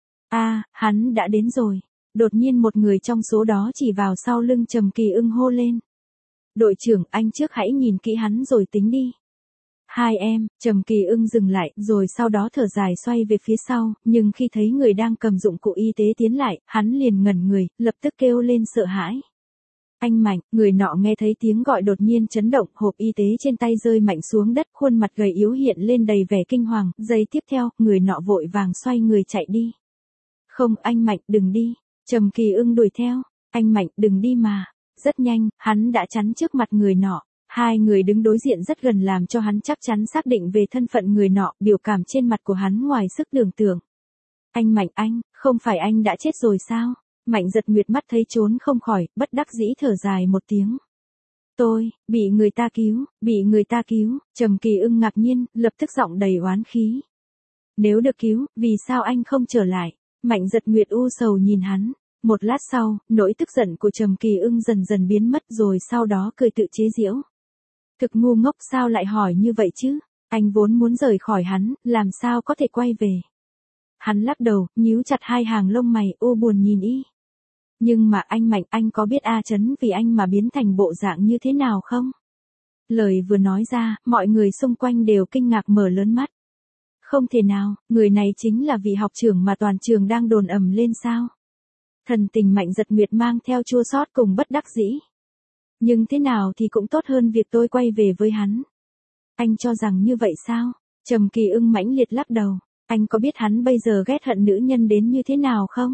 Hắn đã đến rồi. Đột nhiên một người trong số đó chỉ vào sau lưng Trầm Kỳ Ưng hô lên. Đội trưởng, anh trước hãy nhìn kỹ hắn rồi tính đi. Hai em, Trầm Kỳ Ưng dừng lại, rồi sau đó thở dài xoay về phía sau, nhưng khi thấy người đang cầm dụng cụ y tế tiến lại, hắn liền ngẩn người, lập tức kêu lên sợ hãi. Anh Mạnh, người nọ nghe thấy tiếng gọi đột nhiên chấn động, hộp y tế trên tay rơi mạnh xuống đất, khuôn mặt gầy yếu hiện lên đầy vẻ kinh hoàng, giây tiếp theo, người nọ vội vàng xoay người chạy đi. Không, anh Mạnh, đừng đi. Trầm Kỳ Ưng đuổi theo. Anh Mạnh, đừng đi mà. Rất nhanh, hắn đã chắn trước mặt người nọ. Hai người đứng đối diện rất gần làm cho hắn chắc chắn xác định về thân phận người nọ, biểu cảm trên mặt của hắn ngoài sức tưởng tượng. Anh Mạnh, không phải anh đã chết rồi sao? Mạnh Giật Nguyệt mắt thấy trốn không khỏi, bất đắc dĩ thở dài một tiếng. Tôi, bị người ta cứu, Trầm Kỳ Ưng ngạc nhiên, lập tức giọng đầy oán khí. Nếu được cứu, vì sao anh không trở lại? Mạnh Giật Nguyệt u sầu nhìn hắn. Một lát sau, nỗi tức giận của Trầm Kỳ Ưng dần dần biến mất rồi sau đó cười tự chế giễu. Thực ngu ngốc, sao lại hỏi như vậy chứ? Anh vốn muốn rời khỏi hắn, làm sao có thể quay về? Hắn lắc đầu, nhíu chặt hai hàng lông mày, u buồn nhìn y. Nhưng mà anh Mạnh, anh có biết Trấn vì anh mà biến thành bộ dạng như thế nào không? Lời vừa nói ra, mọi người xung quanh đều kinh ngạc mở lớn mắt. Không thể nào, người này chính là vị học trưởng mà toàn trường đang đồn ầm lên sao? Thần tình Mạnh Giật Nguyệt mang theo chua xót cùng bất đắc dĩ. Nhưng thế nào thì cũng tốt hơn việc tôi quay về với hắn. Anh cho rằng như vậy sao? Trầm Kỳ Ưng mãnh liệt lắc đầu. Anh có biết hắn bây giờ ghét hận nữ nhân đến như thế nào không?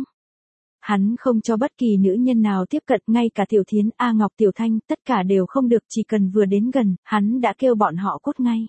Hắn không cho bất kỳ nữ nhân nào tiếp cận, ngay cả Tiểu Thiến, A Ngọc, Tiểu Thanh, tất cả đều không được, chỉ cần vừa đến gần, hắn đã kêu bọn họ cút ngay.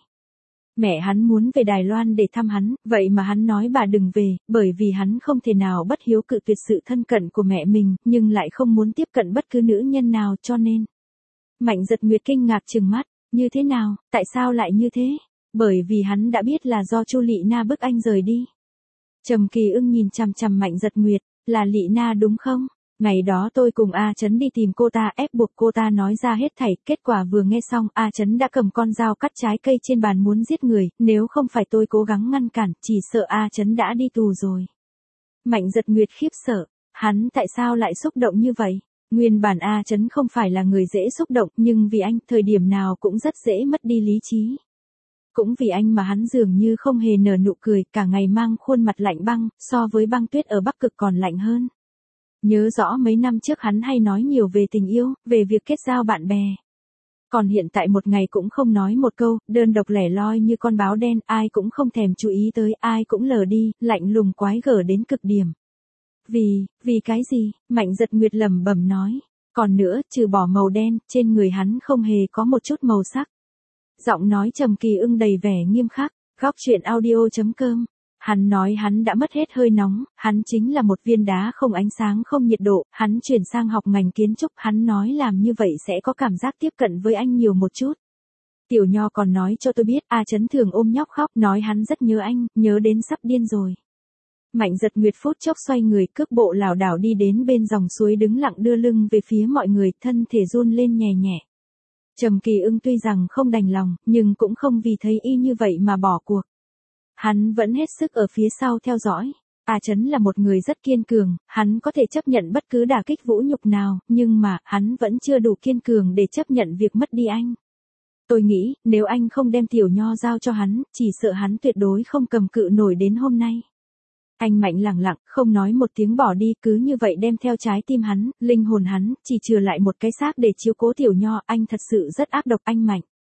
Mẹ hắn muốn về Đài Loan để thăm hắn, vậy mà hắn nói bà đừng về, bởi vì hắn không thể nào bất hiếu cự tuyệt sự thân cận của mẹ mình, nhưng lại không muốn tiếp cận bất cứ nữ nhân nào, cho nên. Mạnh Giật Nguyệt kinh ngạc trừng mắt, như thế nào, tại sao lại như thế? Bởi vì hắn đã biết là do Chu Lị Na bức anh rời đi. Trầm Kỳ Ưng nhìn chằm chằm Mạnh Giật Nguyệt, là Lị Na đúng không? Ngày đó tôi cùng Trấn đi tìm cô ta, ép buộc cô ta nói ra hết thảy, kết quả vừa nghe xong, Trấn đã cầm con dao cắt trái cây trên bàn muốn giết người, nếu không phải tôi cố gắng ngăn cản, chỉ sợ Trấn đã đi tù rồi. Mạnh Giật Nguyệt khiếp sợ, hắn tại sao lại xúc động như vậy? Nguyên bản Trấn không phải là người dễ xúc động, nhưng vì anh, thời điểm nào cũng rất dễ mất đi lý trí. Cũng vì anh mà hắn dường như không hề nở nụ cười, cả ngày mang khuôn mặt lạnh băng, so với băng tuyết ở Bắc Cực còn lạnh hơn. Nhớ rõ mấy năm trước hắn hay nói nhiều về tình yêu, về việc kết giao bạn bè. Còn hiện tại một ngày cũng không nói một câu, đơn độc lẻ loi như con báo đen, ai cũng không thèm chú ý tới, ai cũng lờ đi, lạnh lùng quái gở đến cực điểm. Vì cái gì? Mạnh Giật Nguyệt lẩm bẩm nói. Còn nữa, trừ bỏ màu đen, trên người hắn không hề có một chút màu sắc. Giọng nói Trầm Kỳ Ưng đầy vẻ nghiêm khắc. Góc truyện audio.com. Hắn nói hắn đã mất hết hơi nóng, hắn chính là một viên đá không ánh sáng không nhiệt độ, hắn chuyển sang học ngành kiến trúc, hắn nói làm như vậy sẽ có cảm giác tiếp cận với anh nhiều một chút. Tiểu Nho còn nói cho tôi biết, Trấn thường ôm nhóc khóc, nói hắn rất nhớ anh, nhớ đến sắp điên rồi. Mạnh Giật Nguyệt phút chốc xoay người, cước bộ lảo đảo đi đến bên dòng suối, đứng lặng đưa lưng về phía mọi người, thân thể run lên nhẹ nhẹ. Trầm Kỳ Ưng tuy rằng không đành lòng, nhưng cũng không vì thấy y như vậy mà bỏ cuộc. Hắn vẫn hết sức ở phía sau theo dõi. Trấn là một người rất kiên cường, hắn có thể chấp nhận bất cứ đả kích vũ nhục nào, nhưng mà, hắn vẫn chưa đủ kiên cường để chấp nhận việc mất đi anh. Tôi nghĩ, nếu anh không đem Tiểu Nho giao cho hắn, chỉ sợ hắn tuyệt đối không cầm cự nổi đến hôm nay. Anh Mạnh lẳng lặng, không nói một tiếng bỏ đi, cứ như vậy đem theo trái tim hắn, linh hồn hắn, chỉ chừa lại một cái xác để chiếu cố Tiểu Nho, anh thật sự rất ác độc, anh Mạnh.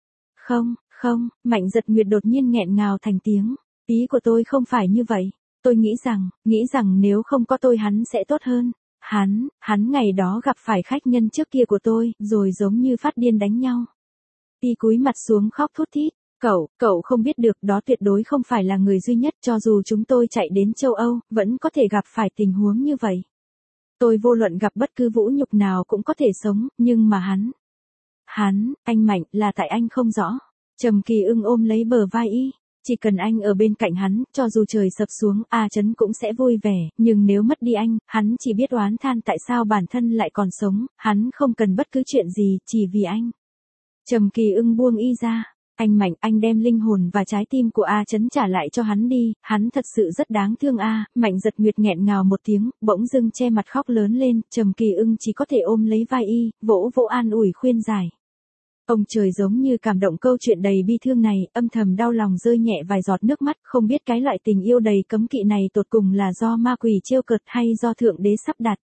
Không, Mạnh Giật Nguyệt đột nhiên nghẹn ngào thành tiếng. Ý của tôi không phải như vậy. Tôi nghĩ rằng nếu không có tôi hắn sẽ tốt hơn. Hắn ngày đó gặp phải khách nhân trước kia của tôi, rồi giống như phát điên đánh nhau. Y cúi mặt xuống khóc thút thít. Cậu không biết được, đó tuyệt đối không phải là người duy nhất, cho dù chúng tôi chạy đến châu Âu, vẫn có thể gặp phải tình huống như vậy. Tôi vô luận gặp bất cứ vũ nhục nào cũng có thể sống, nhưng mà anh Mạnh, là tại anh không rõ. Trầm Kỳ Ưng ôm lấy bờ vai y. Chỉ cần anh ở bên cạnh hắn, cho dù trời sập xuống, A Chấn cũng sẽ vui vẻ, nhưng nếu mất đi anh, hắn chỉ biết oán than tại sao bản thân lại còn sống, hắn không cần bất cứ chuyện gì, chỉ vì anh. Trầm Kỳ Ưng buông y ra. Anh Mạnh, anh đem linh hồn và trái tim của A Chấn trả lại cho hắn đi, hắn thật sự rất đáng thương a. Mạnh Giật Nguyệt nghẹn ngào một tiếng, bỗng dưng che mặt khóc lớn lên, Trầm Kỳ Ưng chỉ có thể ôm lấy vai y, vỗ vỗ an ủi khuyên giải. Ông trời giống như cảm động câu chuyện đầy bi thương này, âm thầm đau lòng rơi nhẹ vài giọt nước mắt, không biết cái loại tình yêu đầy cấm kỵ này tột cùng là do ma quỷ trêu cợt hay do thượng đế sắp đặt.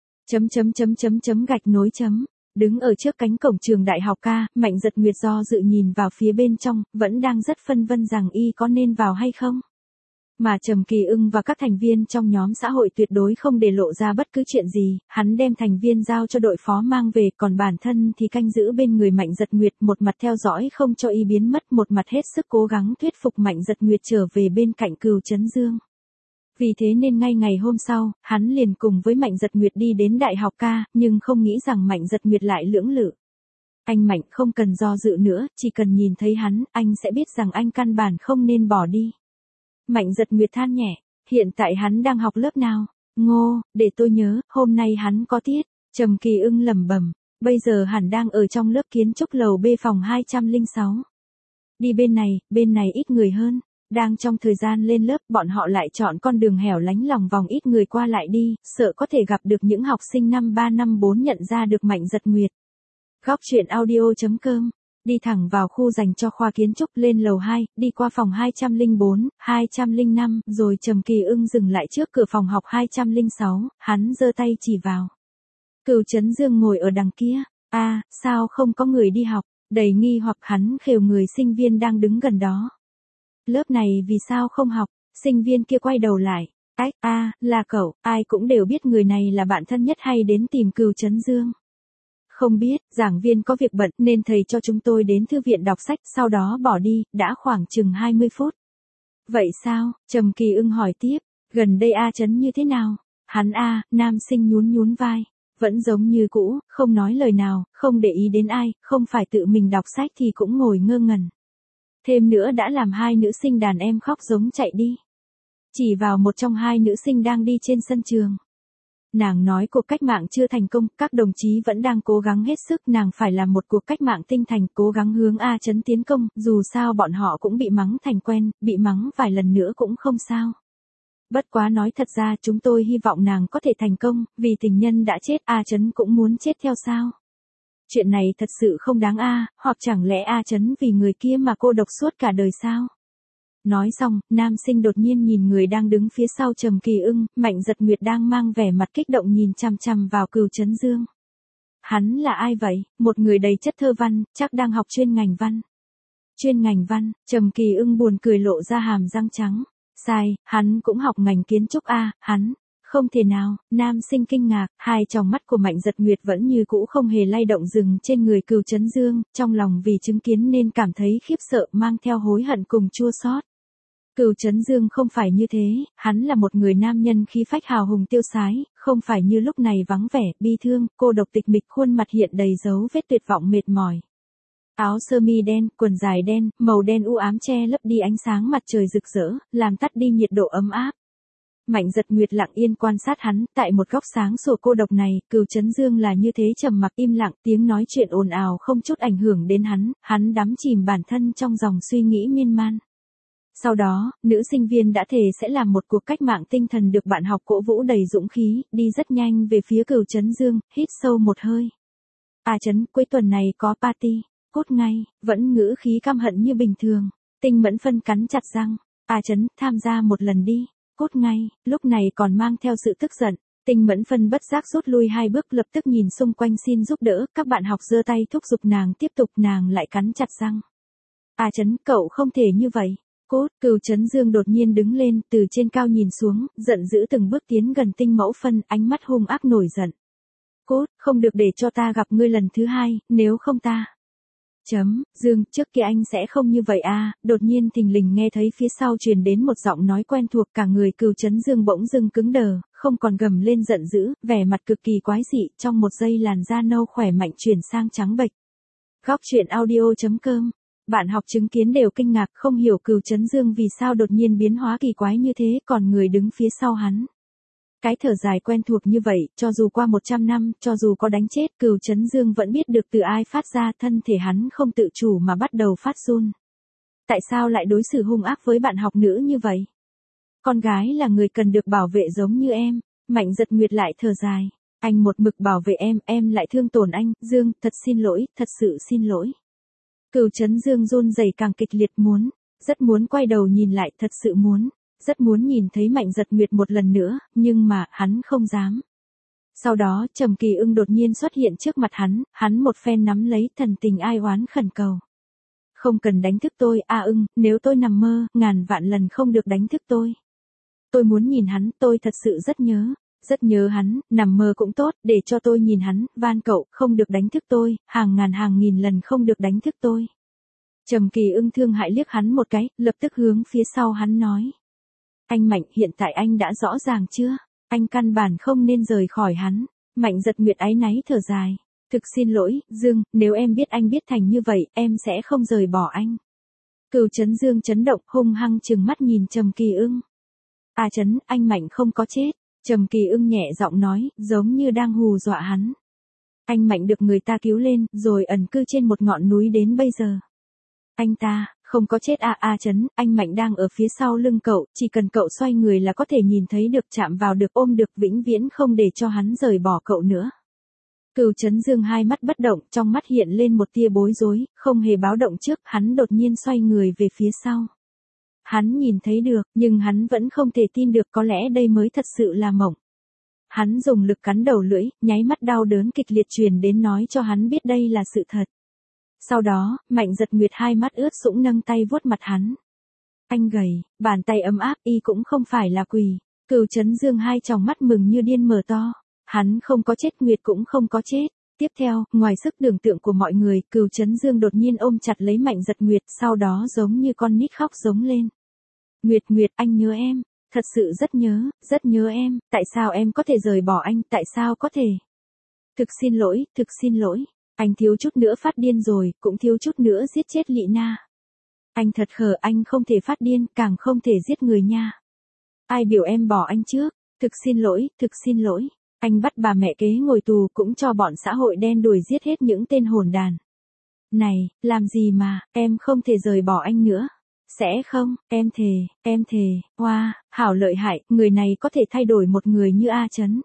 Gạch nối chấm. Đứng ở trước cánh cổng trường đại học ca, Mạnh Giật Nguyệt do dự nhìn vào phía bên trong, vẫn đang rất phân vân rằng y có nên vào hay không. Mà Trầm Kỳ Ưng và các thành viên trong nhóm xã hội tuyệt đối không để lộ ra bất cứ chuyện gì, hắn đem thành viên giao cho đội phó mang về, còn bản thân thì canh giữ bên người Mạnh Giật Nguyệt, một mặt theo dõi không cho y biến mất, một mặt hết sức cố gắng thuyết phục Mạnh Giật Nguyệt trở về bên cạnh Cửu Trấn Dương. Vì thế nên ngay ngày hôm sau, hắn liền cùng với Mạnh Giật Nguyệt đi đến đại học ca, nhưng không nghĩ rằng Mạnh Giật Nguyệt lại lưỡng lự. Anh Mạnh, không cần do dự nữa, chỉ cần nhìn thấy hắn, anh sẽ biết rằng anh căn bản không nên bỏ đi. Mạnh Giật Nguyệt than nhẹ, hiện tại hắn đang học lớp nào? Để tôi nhớ, hôm nay hắn có tiết. Trầm Kỳ Ưng lẩm bẩm, bây giờ hẳn đang ở trong lớp kiến trúc lầu B phòng 206. Đi bên này ít người hơn. Đang trong thời gian lên lớp, bọn họ lại chọn con đường hẻo lánh lòng vòng ít người qua lại đi, sợ có thể gặp được những học sinh năm 3 năm 4 nhận ra được Mạnh Giật Nguyệt. Góc truyện audio.com. Đi thẳng vào khu dành cho khoa kiến trúc, lên lầu 2, đi qua phòng 204, 205, rồi Trầm Kỳ Ưng dừng lại trước cửa phòng học 206, hắn giơ tay chỉ vào. Cửu Trấn Dương ngồi ở đằng kia. Sao không có người đi học? Đầy nghi hoặc hắn khều người sinh viên đang đứng gần đó. Lớp này vì sao không học? Sinh viên kia quay đầu lại. Là cậu, ai cũng đều biết người này là bạn thân nhất hay đến tìm Cửu Trấn Dương. Không biết, giảng viên có việc bận nên thầy cho chúng tôi đến thư viện đọc sách, sau đó bỏ đi, đã khoảng chừng 20 phút. Vậy sao? Trầm Kỳ Ưng hỏi tiếp, gần đây A Chấn như thế nào? Hắn nam sinh nhún vai, vẫn giống như cũ, không nói lời nào, không để ý đến ai, không phải tự mình đọc sách thì cũng ngồi ngơ ngẩn. Thêm nữa đã làm hai nữ sinh đàn em khóc giống chạy đi. Chỉ vào một trong hai nữ sinh đang đi trên sân trường. Nàng nói cuộc cách mạng chưa thành công, các đồng chí vẫn đang cố gắng hết sức, nàng phải làm một cuộc cách mạng tinh thành, cố gắng hướng A Chấn tiến công, dù sao bọn họ cũng bị mắng thành quen, bị mắng vài lần nữa cũng không sao. Bất quá nói thật ra chúng tôi hy vọng nàng có thể thành công, vì tình nhân đã chết, A Chấn cũng muốn chết theo sao. Chuyện này thật sự không đáng hoặc chẳng lẽ A Chấn vì người kia mà cô độc suốt cả đời sao? Nói xong, nam sinh đột nhiên nhìn người đang đứng phía sau Trầm Kỳ Ưng, Mạnh Giật Nguyệt đang mang vẻ mặt kích động nhìn chằm chằm vào Cửu Trấn Dương. Hắn là ai vậy? Một người đầy chất thơ văn, chắc đang học chuyên ngành văn. Chuyên ngành văn, Trầm Kỳ Ưng buồn cười lộ ra hàm răng trắng. Sai, hắn cũng học ngành kiến trúc hắn. Không thể nào, nam sinh kinh ngạc, hai tròng mắt của Mạnh Giật Nguyệt vẫn như cũ không hề lay động dừng trên người Cửu Trấn Dương, trong lòng vì chứng kiến nên cảm thấy khiếp sợ mang theo hối hận cùng chua xót. Cửu Trấn Dương không phải như thế, hắn là một người nam nhân khí phách hào hùng tiêu sái, không phải như lúc này vắng vẻ, bi thương, cô độc tịch mịch, khuôn mặt hiện đầy dấu vết tuyệt vọng mệt mỏi. Áo sơ mi đen, quần dài đen, màu đen u ám che lấp đi ánh sáng mặt trời rực rỡ, làm tắt đi nhiệt độ ấm áp. Mạnh Giật Nguyệt lặng yên quan sát hắn, tại một góc sáng sủa cô độc này, Cửu Trấn Dương là như thế trầm mặc im lặng, tiếng nói chuyện ồn ào không chút ảnh hưởng đến hắn đắm chìm bản thân trong dòng suy nghĩ miên man. Sau đó, nữ sinh viên đã thề sẽ làm một cuộc cách mạng tinh thần được bạn học cổ vũ đầy dũng khí, đi rất nhanh về phía Cửu Trấn Dương, hít sâu một hơi. A Chấn, cuối tuần này có party, cút ngay, vẫn ngữ khí căm hận như bình thường. Tinh Mẫn Phân cắn chặt răng, A Chấn, tham gia một lần đi, cút ngay, lúc này còn mang theo sự tức giận. Tinh Mẫn Phân bất giác rút lui hai bước, lập tức nhìn xung quanh xin giúp đỡ, các bạn học giơ tay thúc giục nàng tiếp tục, nàng lại cắn chặt răng. A Trấn, cậu không thể như vậy. Cốt, Cửu Trấn Dương đột nhiên đứng lên, từ trên cao nhìn xuống, giận dữ từng bước tiến gần Tinh Mẫu Phân, ánh mắt hung ác nổi giận. Cốt, không được để cho ta gặp ngươi lần thứ hai, nếu không ta. Dương, trước kia anh sẽ không như vậy à, đột nhiên thình lình nghe thấy phía sau truyền đến một giọng nói quen thuộc, cả người Cửu Trấn Dương bỗng dưng cứng đờ, không còn gầm lên giận dữ, vẻ mặt cực kỳ quái dị, trong một giây làn da nâu khỏe mạnh chuyển sang trắng bệch. Góc truyện audio.com. Bạn học chứng kiến đều kinh ngạc, không hiểu Cửu Trấn Dương vì sao đột nhiên biến hóa kỳ quái như thế, còn người đứng phía sau hắn. Cái thở dài quen thuộc như vậy, cho dù qua 100 năm, cho dù có đánh chết, Cửu Trấn Dương vẫn biết được từ ai phát ra, thân thể hắn không tự chủ mà bắt đầu phát run. Tại sao lại đối xử hung ác với bạn học nữ như vậy? Con gái là người cần được bảo vệ giống như em. Mạnh Giật Nguyệt lại thở dài. Anh một mực bảo vệ em lại thương tổn anh. Dương, thật xin lỗi, thật sự xin lỗi. Cửu Trấn Dương run rẩy càng kịch liệt, rất muốn quay đầu nhìn lại, thật sự rất muốn nhìn thấy Mạnh Giật Nguyệt một lần nữa, nhưng mà, hắn không dám. Sau đó, Trầm Kỳ Ưng đột nhiên xuất hiện trước mặt hắn một phen nắm lấy, thần tình ai oán khẩn cầu. Không cần đánh thức tôi, A Ưng, nếu tôi nằm mơ, ngàn vạn lần không được đánh thức tôi. Tôi muốn nhìn hắn, tôi thật sự rất nhớ hắn, nằm mơ cũng tốt, để cho tôi nhìn hắn, van cậu, không được đánh thức tôi, hàng ngàn hàng nghìn lần không được đánh thức tôi. Trầm Kỳ Ưng thương hại liếc hắn một cái, lập tức hướng phía sau hắn nói. Anh Mạnh, hiện tại anh đã rõ ràng chưa? Anh căn bản không nên rời khỏi hắn. Mạnh Giật Nguyệt áy náy thở dài. Thực xin lỗi, Dương, nếu em biết anh biết thành như vậy, em sẽ không rời bỏ anh. Cửu Trấn Dương chấn động, hung hăng trừng mắt nhìn Trầm Kỳ Ưng. A Trấn, anh Mạnh không có chết. Trầm Kỳ Ưng nhẹ giọng nói, giống như đang hù dọa hắn. Anh Mạnh được người ta cứu lên, rồi ẩn cư trên một ngọn núi đến bây giờ. Anh ta, không có chết à. A Trấn, anh Mạnh đang ở phía sau lưng cậu, chỉ cần cậu xoay người là có thể nhìn thấy được, chạm vào được, ôm được, vĩnh viễn không để cho hắn rời bỏ cậu nữa. Cửu Trấn Dương hai mắt bất động, trong mắt hiện lên một tia bối rối, không hề báo động trước, hắn đột nhiên xoay người về phía sau. Hắn nhìn thấy được, nhưng hắn vẫn không thể tin được, có lẽ đây mới thật sự là mộng. Hắn dùng lực cắn đầu lưỡi, nháy mắt đau đớn kịch liệt truyền đến nói cho hắn biết đây là sự thật. Sau đó, Mạnh Giật Nguyệt hai mắt ướt sũng nâng tay vuốt mặt hắn. Anh gầy, bàn tay ấm áp, y cũng không phải là quỷ. Cửu Trấn Dương hai tròng mắt mừng như điên mở to. Hắn không có chết, Nguyệt cũng không có chết. Tiếp theo, ngoài sức tưởng tượng của mọi người, Cửu Trấn Dương đột nhiên ôm chặt lấy Mạnh Giật Nguyệt, sau đó giống như con nít khóc giống lên. Nguyệt, anh nhớ em, thật sự rất nhớ em, tại sao em có thể rời bỏ anh, tại sao có thể? Thực xin lỗi, anh thiếu chút nữa phát điên rồi, cũng thiếu chút nữa giết chết Lị Na. Anh thật khờ, anh không thể phát điên, càng không thể giết người nha. Ai biểu em bỏ anh trước, thực xin lỗi. Anh bắt bà mẹ kế ngồi tù, cũng cho bọn xã hội đen đuổi giết hết những tên hỗn đàn. Này, làm gì mà, em không thể rời bỏ anh nữa. Sẽ không, em thề, wow, hảo lợi hại, người này có thể thay đổi một người như A Trấn.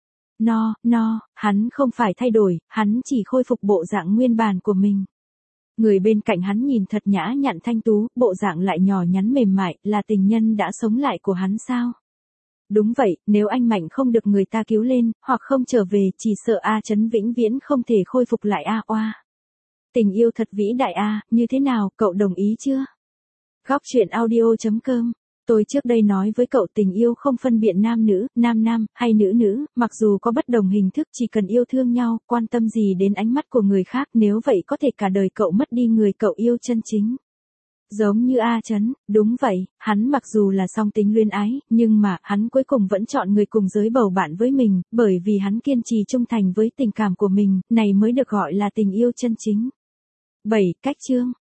Hắn không phải thay đổi, hắn chỉ khôi phục bộ dạng nguyên bản của mình. Người bên cạnh hắn nhìn thật nhã nhặn thanh tú, bộ dạng lại nhỏ nhắn mềm mại, là tình nhân đã sống lại của hắn sao? Đúng vậy, nếu anh Mạnh không được người ta cứu lên, hoặc không trở về, chỉ sợ A Trấn vĩnh viễn không thể khôi phục lại a. Oa. Tình yêu thật vĩ đại a, như thế nào, cậu đồng ý chưa? Góc truyện audio.com. Tôi trước đây nói với cậu tình yêu không phân biệt nam nữ, nam hay nữ, mặc dù có bất đồng hình thức, chỉ cần yêu thương nhau, quan tâm gì đến ánh mắt của người khác, nếu vậy có thể cả đời cậu mất đi người cậu yêu chân chính. Giống như A Trấn, đúng vậy, hắn mặc dù là song tính luyến ái, nhưng mà, hắn cuối cùng vẫn chọn người cùng giới bầu bạn với mình, bởi vì hắn kiên trì trung thành với tình cảm của mình, này mới được gọi là tình yêu chân chính. 7. Cách chương.